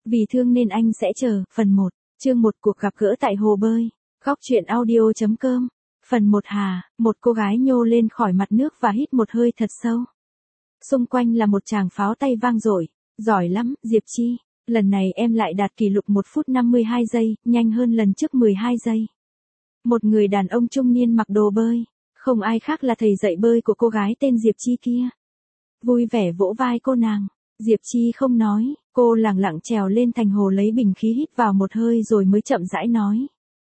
Vì thương nên anh sẽ chờ, phần 1, chương 1 cuộc gặp gỡ tại hồ bơi. Góc truyện audio.com. Phần 1 một cô gái nhô lên khỏi mặt nước và hít một hơi thật sâu. Xung quanh là một tràng pháo tay vang dội. Giỏi lắm, Diệp Chi. Lần này em lại đạt kỷ lục 1 phút 52 giây, nhanh hơn lần trước 12 giây. Một người đàn ông trung niên mặc đồ bơi, không ai khác là thầy dạy bơi của cô gái tên Diệp Chi kia. Vui vẻ vỗ vai cô nàng. Diệp Chi không nói, cô lẳng lặng trèo lên thành hồ lấy bình khí hít vào một hơi rồi mới chậm rãi nói.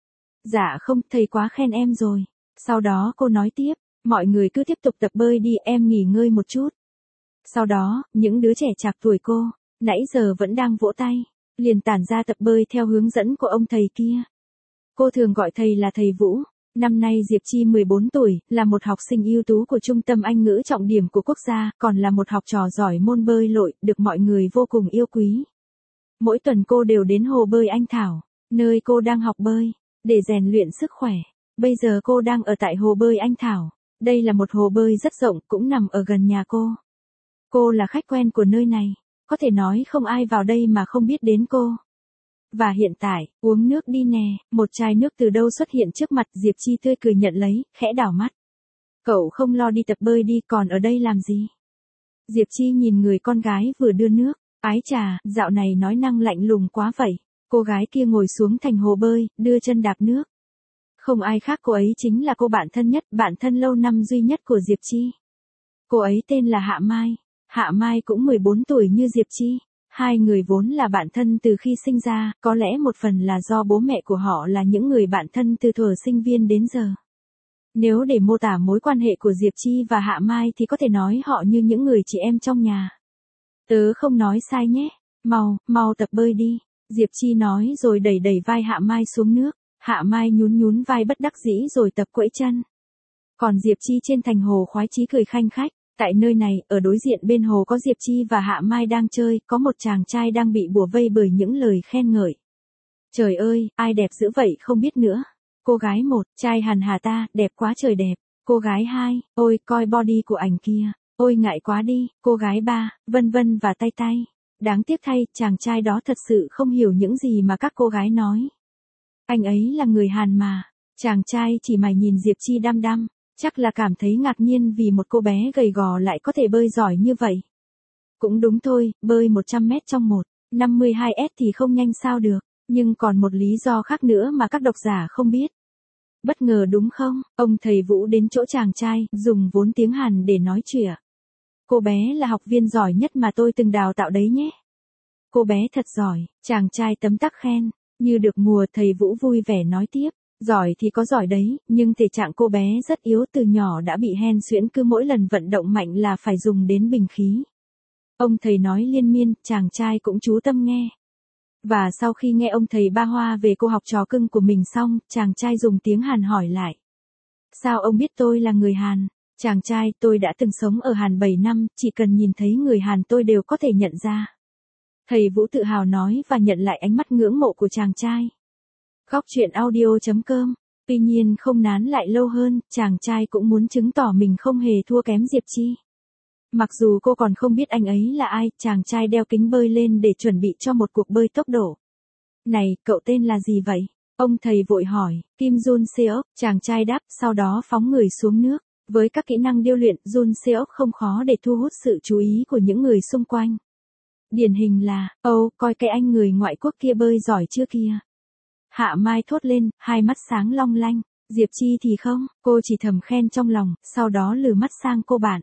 Dạ không, thầy quá khen em rồi. Sau đó cô nói tiếp, mọi người cứ tiếp tục tập bơi đi, em nghỉ ngơi một chút. Sau đó, những đứa trẻ trạc tuổi cô, nãy giờ vẫn đang vỗ tay, liền tản ra tập bơi theo hướng dẫn của ông thầy kia. Cô thường gọi thầy là thầy Vũ. Năm nay Diệp Chi 14 tuổi, là một học sinh ưu tú của Trung tâm Anh ngữ trọng điểm của quốc gia, còn là một học trò giỏi môn bơi lội, được mọi người vô cùng yêu quý. Mỗi tuần cô đều đến hồ bơi Anh Thảo, nơi cô đang học bơi, để rèn luyện sức khỏe. Bây giờ cô đang ở tại hồ bơi Anh Thảo. Đây là một hồ bơi rất rộng, cũng nằm ở gần nhà cô. Cô là khách quen của nơi này, có thể nói không ai vào đây mà không biết đến cô. Và hiện tại, uống nước đi nè, một chai nước từ đâu xuất hiện trước mặt, Diệp Chi tươi cười nhận lấy, khẽ đảo mắt. Cậu không lo đi tập bơi đi, còn ở đây làm gì? Diệp Chi nhìn người con gái vừa đưa nước, ái chà, dạo này nói năng lạnh lùng quá vậy. Cô gái kia ngồi xuống thành hồ bơi, đưa chân đạp nước. Không ai khác, cô ấy chính là cô bạn thân nhất, bạn thân lâu năm duy nhất của Diệp Chi. Cô ấy tên là Hạ Mai. Hạ Mai cũng 14 tuổi như Diệp Chi. Hai người vốn là bạn thân từ khi sinh ra, có lẽ một phần là do bố mẹ của họ là những người bạn thân từ thuở sinh viên đến giờ. Nếu để mô tả mối quan hệ của Diệp Chi và Hạ Mai thì có thể nói họ như những người chị em trong nhà. Tớ không nói sai nhé, mau tập bơi đi, Diệp Chi nói rồi đẩy đẩy vai Hạ Mai xuống nước. Hạ Mai nhún nhún vai bất đắc dĩ rồi tập quẫy chân. Còn Diệp Chi trên thành hồ khoái chí cười khanh khách. Tại nơi này, ở đối diện bên hồ có Diệp Chi và Hạ Mai đang chơi, có một chàng trai đang bị bủa vây bởi những lời khen ngợi. Trời ơi, ai đẹp dữ vậy không biết nữa. Cô gái 1, trai Hàn Hà ta, đẹp quá trời đẹp. Cô gái 2, ôi coi body của ảnh kia, ôi ngại quá đi. Cô gái 3, vân vân và tay tay. Đáng tiếc thay, chàng trai đó thật sự không hiểu những gì mà các cô gái nói. Anh ấy là người Hàn mà. Chàng trai chỉ mày nhìn Diệp Chi đăm đăm. Chắc là cảm thấy ngạc nhiên vì một cô bé gầy gò lại có thể bơi giỏi như vậy. Cũng đúng thôi, bơi 100 mét trong 1:52 thì không nhanh sao được, nhưng còn một lý do khác nữa mà các độc giả không biết. Bất ngờ đúng không? Ông thầy Vũ đến chỗ chàng trai, dùng vốn tiếng Hàn để nói chuyện. Cô bé là học viên giỏi nhất mà tôi từng đào tạo đấy nhé. Cô bé thật giỏi, chàng trai tấm tắc khen. Như được mùa, thầy Vũ vui vẻ nói tiếp. Giỏi thì có giỏi đấy, nhưng thể trạng cô bé rất yếu, từ nhỏ đã bị hen suyễn, cứ mỗi lần vận động mạnh là phải dùng đến bình khí. Ông thầy nói liên miên, chàng trai cũng chú tâm nghe. Và sau khi nghe ông thầy ba hoa về cô học trò cưng của mình xong, chàng trai dùng tiếng Hàn hỏi lại. Sao ông biết tôi là người Hàn? Chàng trai, tôi đã từng sống ở Hàn 7 năm, chỉ cần nhìn thấy người Hàn tôi đều có thể nhận ra. Thầy Vũ tự hào nói và nhận lại ánh mắt ngưỡng mộ của chàng trai. Góc truyện audio.com. Tuy nhiên không nán lại lâu hơn, chàng trai cũng muốn chứng tỏ mình không hề thua kém Diệp Chi. Mặc dù cô còn không biết anh ấy là ai, chàng trai đeo kính bơi lên để chuẩn bị cho một cuộc bơi tốc độ. Này, cậu tên là gì vậy? Ông thầy vội hỏi. Kim Jun Seok, chàng trai đáp, sau đó phóng người xuống nước. Với các kỹ năng điêu luyện, Jun Seok không khó để thu hút sự chú ý của những người xung quanh. Điển hình là, coi cái anh người ngoại quốc kia bơi giỏi chưa kìa. Hạ Mai thốt lên, hai mắt sáng long lanh. Diệp Chi thì không, cô chỉ thầm khen trong lòng, sau đó lừ mắt sang cô bạn.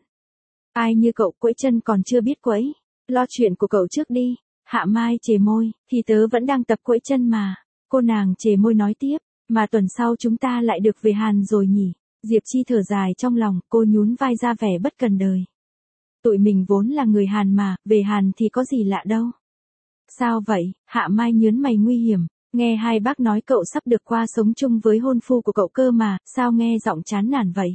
Ai như cậu quẫy chân còn chưa biết quẫy, lo chuyện của cậu trước đi. Hạ Mai chề môi, thì tớ vẫn đang tập quẫy chân mà. Cô nàng chề môi nói tiếp, mà tuần sau chúng ta lại được về Hàn rồi nhỉ. Diệp Chi thở dài trong lòng, cô nhún vai ra vẻ bất cần đời. Tụi mình vốn là người Hàn mà, về Hàn thì có gì lạ đâu. Sao vậy? Hạ Mai nhớn mày nguy hiểm. Nghe hai bác nói cậu sắp được qua sống chung với hôn phu của cậu cơ mà, sao nghe giọng chán nản vậy?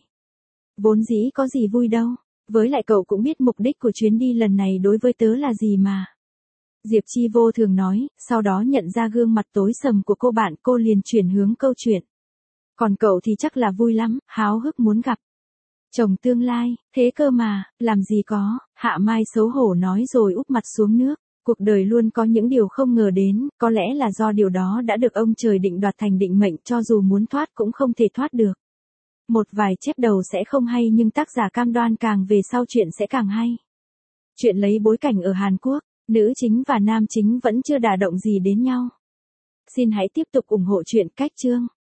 Vốn dĩ có gì vui đâu, với lại cậu cũng biết mục đích của chuyến đi lần này đối với tớ là gì mà. Diệp Chi vô thường nói, sau đó nhận ra gương mặt tối sầm của cô bạn, cô liền chuyển hướng câu chuyện. Còn cậu thì chắc là vui lắm, háo hức muốn gặp chồng tương lai, thế cơ mà, làm gì có. Hạ Mai xấu hổ nói rồi úp mặt xuống nước. Cuộc đời luôn có những điều không ngờ đến, có lẽ là do điều đó đã được ông trời định đoạt thành định mệnh, cho dù muốn thoát cũng không thể thoát được. Một vài chép đầu sẽ không hay nhưng tác giả cam đoan càng về sau chuyện sẽ càng hay. Chuyện lấy bối cảnh ở Hàn Quốc, nữ chính và nam chính vẫn chưa đả động gì đến nhau. Xin hãy tiếp tục ủng hộ truyện Cách Chương.